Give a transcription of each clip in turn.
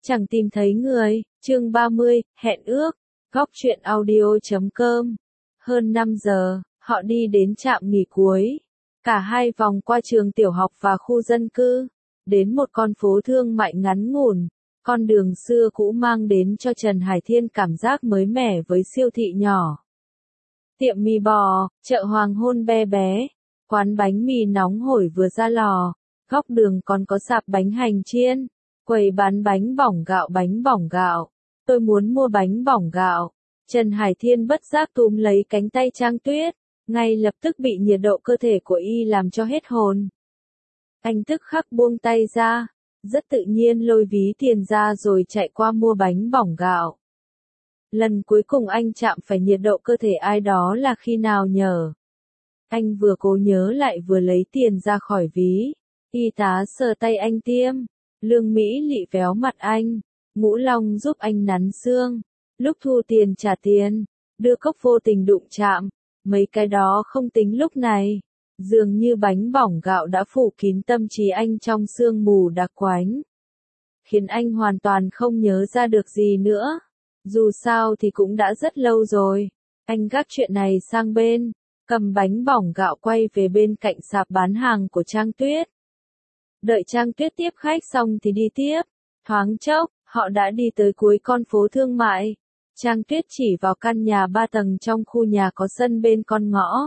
Chẳng tìm thấy người, chương 30, hẹn ước, góc truyện audio.com. Hơn 5 giờ, họ đi đến trạm nghỉ cuối. Cả hai vòng qua trường tiểu học và khu dân cư, đến một con phố thương mại ngắn ngủn. Con đường xưa cũ mang đến cho Trần Hải Thiên cảm giác mới mẻ với siêu thị nhỏ. Tiệm mì bò, chợ hoàng hôn bé bé, quán bánh mì nóng hổi vừa ra lò, góc đường còn có sạp bánh hành chiên, quầy bán bánh bỏng gạo. Tôi muốn mua bánh bỏng gạo. Trần Hải Thiên bất giác túm lấy cánh tay Trang Tuyết, ngay lập tức bị nhiệt độ cơ thể của y làm cho hết hồn. Anh tức khắc buông tay ra, rất tự nhiên lôi ví tiền ra rồi chạy qua mua bánh bỏng gạo. Lần cuối cùng anh chạm phải nhiệt độ cơ thể ai đó là khi nào nhở? Anh vừa cố nhớ lại vừa lấy tiền ra khỏi ví. Y tá sờ tay anh tiêm. Lương Mỹ Lị véo mặt anh. Ngũ Long giúp anh nắn xương. Lúc thu tiền trả tiền. Đưa cốc vô tình đụng chạm. Mấy cái đó không tính lúc này. Dường như bánh bỏng gạo đã phủ kín tâm trí anh trong sương mù đặc quánh. Khiến anh hoàn toàn không nhớ ra được gì nữa. Dù sao thì cũng đã rất lâu rồi. Anh gác chuyện này sang bên, cầm bánh bỏng gạo quay về bên cạnh sạp bán hàng của Trang Tuyết. Đợi Trang Tuyết tiếp khách xong thì đi tiếp. Thoáng chốc, họ đã đi tới cuối con phố thương mại. Trang Tuyết chỉ vào căn nhà 3 tầng trong khu nhà có sân bên con ngõ.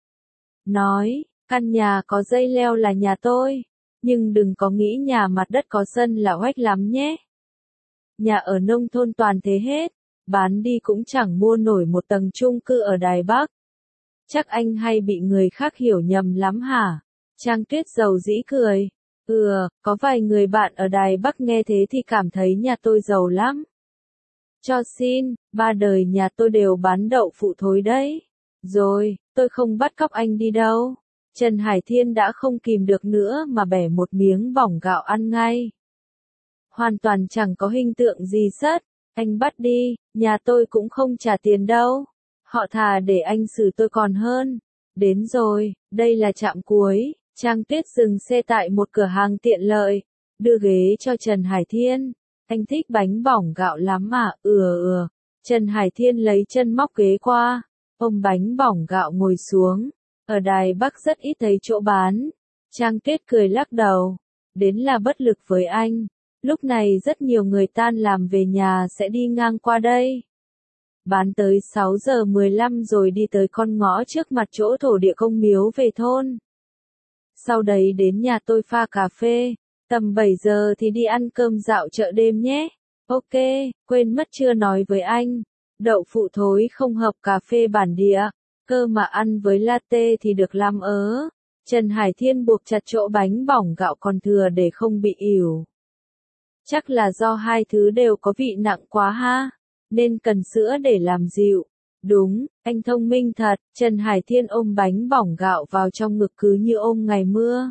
Nói, căn nhà có dây leo là nhà tôi. Nhưng đừng có nghĩ nhà mặt đất có sân là oách lắm nhé. Nhà ở nông thôn toàn thế hết, bán đi cũng chẳng mua nổi một tầng chung cư ở Đài Bắc. Chắc anh hay bị người khác hiểu nhầm lắm hả? Trang Tuyết giàu dĩ cười. Có vài người bạn ở Đài Bắc nghe thế thì cảm thấy nhà tôi giàu lắm. Cho xin, 3 đời nhà tôi đều bán đậu phụ thối đấy. Rồi, tôi không bắt cóc anh đi đâu. Trần Hải Thiên đã không kìm được nữa mà bẻ một miếng bỏng gạo ăn ngay. Hoàn toàn chẳng có hình tượng gì sất. Anh bắt đi, nhà tôi cũng không trả tiền đâu. Họ thà để anh xử tôi còn hơn. Đến rồi, đây là trạm cuối. Trang Tuyết dừng xe tại một cửa hàng tiện lợi. Đưa ghế cho Trần Hải Thiên. Anh thích bánh bỏng gạo lắm à? Trần Hải Thiên lấy chân móc ghế qua. Ôm bánh bỏng gạo ngồi xuống. Ở Đài Bắc rất ít thấy chỗ bán. Trang Tuyết cười lắc đầu. Đến là bất lực với anh. Lúc này rất nhiều người tan làm về nhà sẽ đi ngang qua đây. Bán tới 6 giờ 15 rồi đi tới con ngõ trước mặt chỗ thổ địa công miếu về thôn. Sau đấy đến nhà tôi pha cà phê. Tầm 7 giờ thì đi ăn cơm dạo chợ đêm nhé. Ok, quên mất chưa nói với anh. Đậu phụ thối không hợp cà phê bản địa. Cơ mà ăn với latte thì được lắm ớ. Trần Hải Thiên buộc chặt chỗ bánh bỏng gạo còn thừa để không bị ỉu. Chắc là do hai thứ đều có vị nặng quá ha, nên cần sữa để làm dịu. Đúng, anh thông minh thật. Trần Hải Thiên ôm bánh bỏng gạo vào trong ngực cứ như ôm ngày mưa.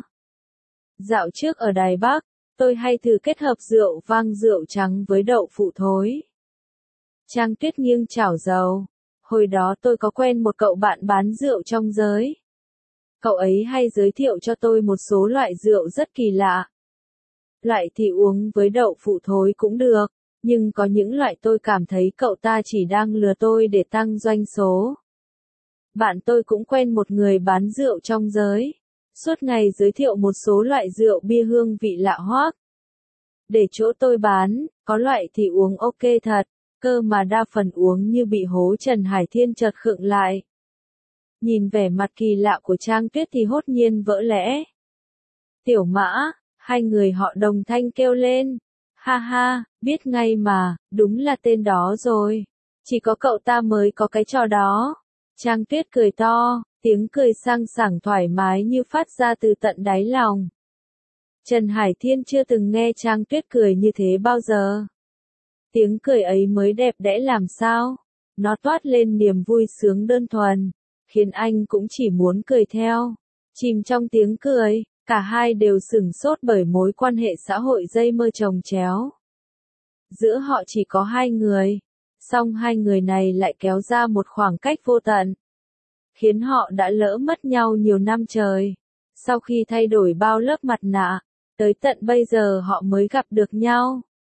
Dạo trước ở Đài Bắc, tôi hay thử kết hợp rượu vang rượu trắng với đậu phụ thối. Trang Tuyết nghiêng chảo dầu. Hồi đó tôi có quen một cậu bạn bán rượu trong giới. Cậu ấy hay giới thiệu cho tôi một số loại rượu rất kỳ lạ. Loại thì uống với đậu phụ thối cũng được, nhưng có những loại tôi cảm thấy cậu ta chỉ đang lừa tôi để tăng doanh số. Bạn tôi cũng quen một người bán rượu trong giới. Suốt ngày giới thiệu một số loại rượu bia hương vị lạ hoắc. Để chỗ tôi bán, có loại thì uống ok thật, cơ mà đa phần uống như bị hố. Trần Hải Thiên chợt khựng lại. Nhìn vẻ mặt kỳ lạ của Trang Tuyết thì hốt nhiên vỡ lẽ. Tiểu Mã. Hai người họ đồng thanh kêu lên. Ha ha, biết ngay mà, đúng là tên đó rồi. Chỉ có cậu ta mới có cái trò đó. Trang Tuyết cười to, tiếng cười sang sảng thoải mái như phát ra từ tận đáy lòng. Trần Hải Thiên chưa từng nghe Trang Tuyết cười như thế bao giờ. Tiếng cười ấy mới đẹp đẽ làm sao. Nó toát lên niềm vui sướng đơn thuần, khiến anh cũng chỉ muốn cười theo. Chìm trong tiếng cười. Cả hai đều sửng sốt bởi mối quan hệ xã hội dây mơ chồng chéo. Giữa họ chỉ có hai người, song hai người này lại kéo ra một khoảng cách vô tận, khiến họ đã lỡ mất nhau nhiều năm trời. Sau khi thay đổi bao lớp mặt nạ, tới tận bây giờ họ mới gặp được nhau.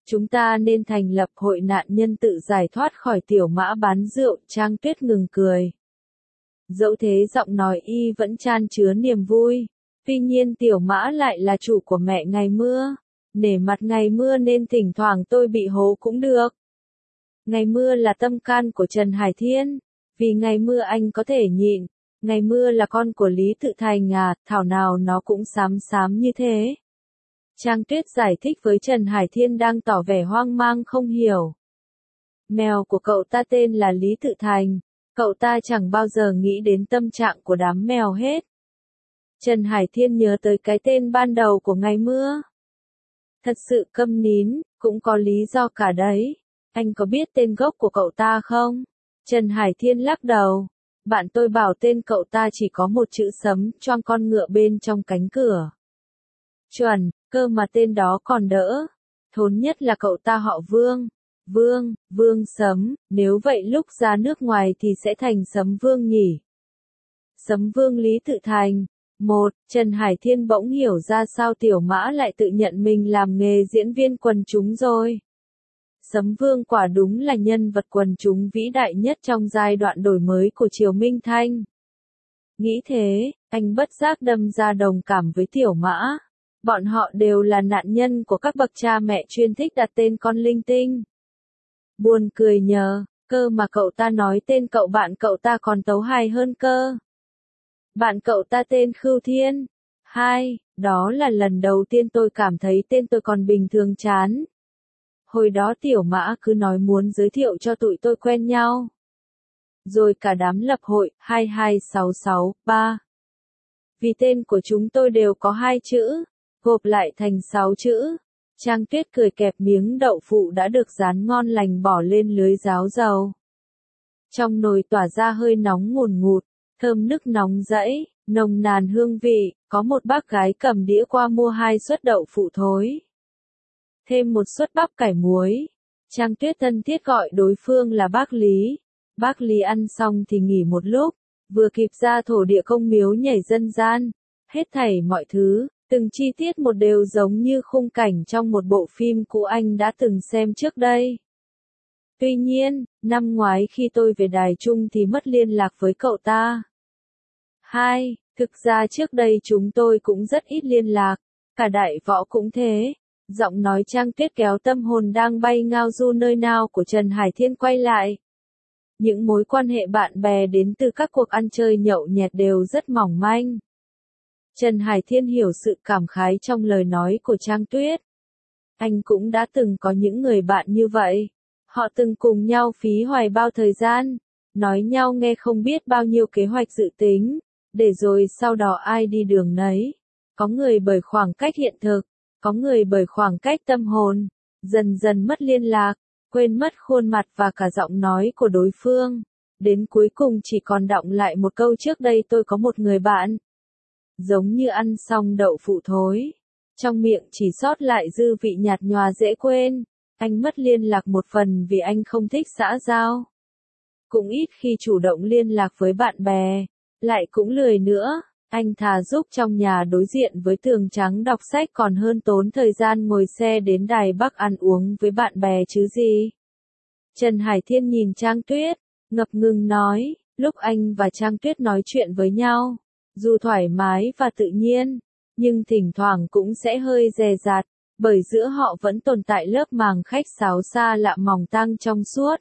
Chúng ta nên thành lập hội nạn nhân tự giải thoát khỏi Tiểu Mã bán rượu, Trang Tuyết ngừng cười. Dẫu thế giọng nói y vẫn chan chứa niềm vui. Tuy nhiên Tiểu Mã lại là chủ của mẹ Ngày Mưa. Nể mặt Ngày Mưa nên thỉnh thoảng tôi bị hố cũng được. Ngày Mưa là tâm can của Trần Hải Thiên. Vì Ngày Mưa anh có thể nhịn. Ngày Mưa là con của Lý Tự Thành à, thảo nào nó cũng xám xám như thế. Trang Tuyết giải thích với Trần Hải Thiên đang tỏ vẻ hoang mang không hiểu. Mèo của cậu ta tên là Lý Tự Thành. Cậu ta chẳng bao giờ nghĩ đến tâm trạng của đám mèo hết. Trần Hải Thiên nhớ tới cái tên ban đầu của Ngày Mưa. Thật sự câm nín, cũng có lý do cả đấy. Anh có biết tên gốc của cậu ta không? Trần Hải Thiên lắc đầu. Bạn tôi bảo tên cậu ta chỉ có một chữ sấm choang con ngựa bên trong cánh cửa. Chuẩn, cơ mà tên đó còn đỡ. Thốn nhất là cậu ta họ Vương. Vương Sấm, nếu vậy lúc ra nước ngoài thì sẽ thành Sấm Vương nhỉ? Sấm Vương Lý Tự Thành. Trần Hải Thiên bỗng hiểu ra sao Tiểu Mã lại tự nhận mình làm nghề diễn viên quần chúng rồi. Sấm Vương quả đúng là nhân vật quần chúng vĩ đại nhất trong giai đoạn đổi mới của Triều Minh Thanh. Nghĩ thế, anh bất giác đâm ra đồng cảm với Tiểu Mã. Bọn họ đều là nạn nhân của các bậc cha mẹ chuyên thích đặt tên con linh tinh. Buồn cười nhờ, cơ mà cậu ta nói tên bạn cậu ta còn tấu hài hơn cơ. Bạn cậu ta tên Khưu Thiên. Đó là lần đầu tiên tôi cảm thấy tên tôi còn bình thường chán. Hồi đó Tiểu Mã cứ nói muốn giới thiệu cho tụi tôi quen nhau. Rồi cả đám lập hội, 22663. Vì tên của chúng tôi đều có 2 chữ, gộp lại thành 6 chữ. Trang Tuyết cười kẹp miếng đậu phụ đã được rán ngon lành bỏ lên lưới ráo dầu. Trong nồi tỏa ra hơi nóng ngùn ngụt, thơm nức nóng rẫy, nồng nàn hương vị, có một bác gái cầm đĩa qua mua 2 suất đậu phụ thối. Thêm 1 suất bắp cải muối. Trang Tuyết thân thiết gọi đối phương là bác Lý. Bác Lý ăn xong thì nghỉ một lúc, vừa kịp ra thổ địa công miếu nhảy dân gian. Hết thảy mọi thứ, từng chi tiết một đều giống như khung cảnh trong một bộ phim cũ anh đã từng xem trước đây. Tuy nhiên, năm ngoái khi tôi về Đài Trung thì mất liên lạc với cậu ta. Thực ra trước đây chúng tôi cũng rất ít liên lạc, cả Đại Võ cũng thế. Giọng nói Trang Tuyết kéo tâm hồn đang bay ngao du nơi nào của Trần Hải Thiên quay lại. Những mối quan hệ bạn bè đến từ các cuộc ăn chơi nhậu nhẹt đều rất mỏng manh. Trần Hải Thiên hiểu sự cảm khái trong lời nói của Trang Tuyết. Anh cũng đã từng có những người bạn như vậy. Họ từng cùng nhau phí hoài bao thời gian, nói nhau nghe không biết bao nhiêu kế hoạch dự tính, để rồi sau đó ai đi đường nấy. Có người bởi khoảng cách hiện thực, có người bởi khoảng cách tâm hồn, dần dần mất liên lạc, quên mất khuôn mặt và cả giọng nói của đối phương. Đến cuối cùng chỉ còn đọng lại một câu trước đây tôi có một người bạn. Giống như ăn xong đậu phụ thối. Trong miệng chỉ sót lại dư vị nhạt nhòa dễ quên. Anh mất liên lạc một phần vì anh không thích xã giao. Cũng ít khi chủ động liên lạc với bạn bè. Lại cũng lười nữa. Anh thà giúp trong nhà đối diện với tường trắng đọc sách còn hơn tốn thời gian ngồi xe đến Đài Bắc ăn uống với bạn bè chứ gì. Trần Hải Thiên nhìn Trang Tuyết, ngập ngừng nói, lúc anh và Trang Tuyết nói chuyện với nhau, dù thoải mái và tự nhiên, nhưng thỉnh thoảng cũng sẽ hơi dè dặt, bởi giữa họ vẫn tồn tại lớp màng khách sáo xa lạ mỏng tang trong suốt.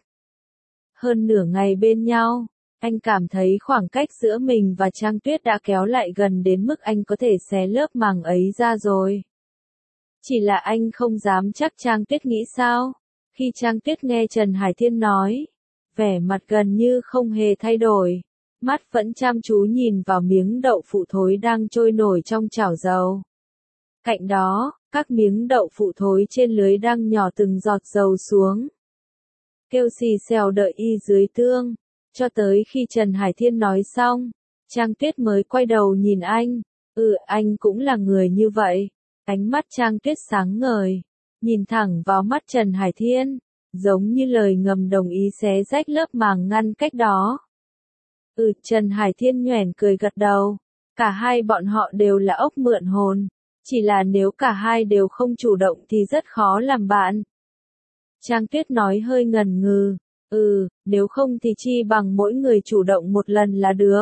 Hơn nửa ngày bên nhau, anh cảm thấy khoảng cách giữa mình và Trang Tuyết đã kéo lại gần đến mức anh có thể xé lớp màng ấy ra rồi. Chỉ là anh không dám chắc Trang Tuyết nghĩ sao. Khi Trang Tuyết nghe Trần Hải Thiên nói, vẻ mặt gần như không hề thay đổi, mắt vẫn chăm chú nhìn vào miếng đậu phụ thối đang trôi nổi trong chảo dầu. Cạnh đó, các miếng đậu phụ thối trên lưới đang nhỏ từng giọt dầu xuống. Kêu xì xèo đợi y dưới tương, cho tới khi Trần Hải Thiên nói xong, Trang Tuyết mới quay đầu nhìn anh. Anh cũng là người như vậy. Ánh mắt Trang Tuyết sáng ngời, nhìn thẳng vào mắt Trần Hải Thiên, giống như lời ngầm đồng ý xé rách lớp màng ngăn cách đó. Trần Hải Thiên nhoẻn cười gật đầu. Cả hai bọn họ đều là ốc mượn hồn. Chỉ là nếu cả hai đều không chủ động thì rất khó làm bạn. Trang Tuyết nói hơi ngần ngừ. Nếu không thì chi bằng mỗi người chủ động một lần là được.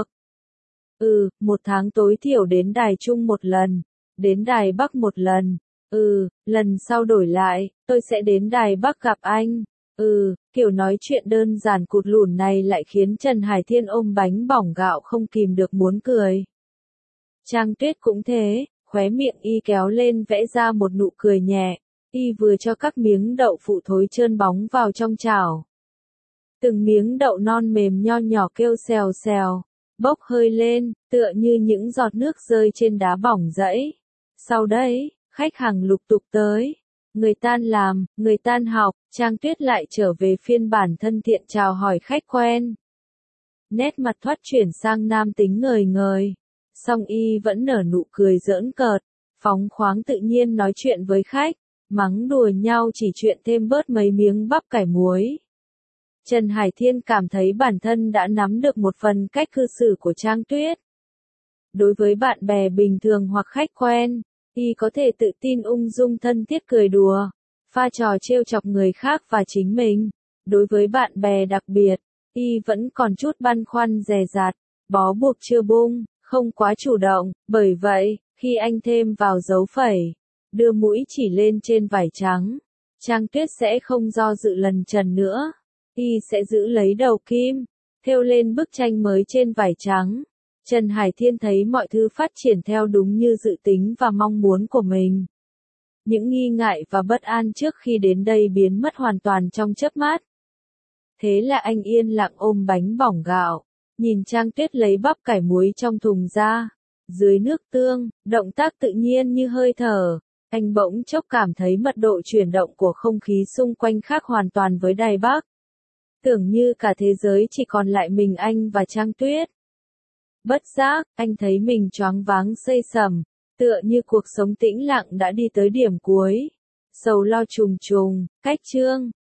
Một tháng tối thiểu đến Đài Trung một lần, đến Đài Bắc một lần. Lần sau đổi lại, tôi sẽ đến Đài Bắc gặp anh. Kiểu nói chuyện đơn giản cụt lủn này lại khiến Trần Hải Thiên ôm bánh bỏng gạo không kìm được muốn cười. Trang Tuyết cũng thế, khóe miệng y kéo lên vẽ ra một nụ cười nhẹ, y vừa cho các miếng đậu phụ thối trơn bóng vào trong chảo. Từng miếng đậu non mềm nho nhỏ kêu xèo xèo, bốc hơi lên, tựa như những giọt nước rơi trên đá bỏng rẫy. Sau đấy, khách hàng lục tục tới. Người tan làm, người tan học, Trang Tuyết lại trở về phiên bản thân thiện chào hỏi khách quen. Nét mặt thoát chuyển sang nam tính ngời ngời. Song y vẫn nở nụ cười giỡn cợt, phóng khoáng tự nhiên nói chuyện với khách, mắng đùa nhau chỉ chuyện thêm bớt mấy miếng bắp cải muối. Trần Hải Thiên cảm thấy bản thân đã nắm được một phần cách cư xử của Trang Tuyết. Đối với bạn bè bình thường hoặc khách quen, y có thể tự tin ung dung thân thiết cười đùa, pha trò trêu chọc người khác và chính mình. Đối với bạn bè đặc biệt, y vẫn còn chút băn khoăn dè dặt, bó buộc chưa bung, không quá chủ động, bởi vậy, khi anh thêm vào dấu phẩy, đưa mũi chỉ lên trên vải trắng, Trang Tuyết sẽ không do dự lần trần nữa. Y sẽ giữ lấy đầu kim, thêu lên bức tranh mới trên vải trắng. Trần Hải Thiên thấy mọi thứ phát triển theo đúng như dự tính và mong muốn của mình. Những nghi ngại và bất an trước khi đến đây biến mất hoàn toàn trong chớp mắt. Thế là anh yên lặng ôm bánh bỏng gạo, nhìn Trang Tuyết lấy bắp cải muối trong thùng ra. Dưới nước tương, động tác tự nhiên như hơi thở, anh bỗng chốc cảm thấy mật độ chuyển động của không khí xung quanh khác hoàn toàn với Đài Bắc. Tưởng như cả thế giới chỉ còn lại mình anh và Trang Tuyết. Bất giác, anh thấy mình choáng váng xây sẩm, tựa như cuộc sống tĩnh lặng đã đi tới điểm cuối. Sầu lo trùng trùng, cách chương.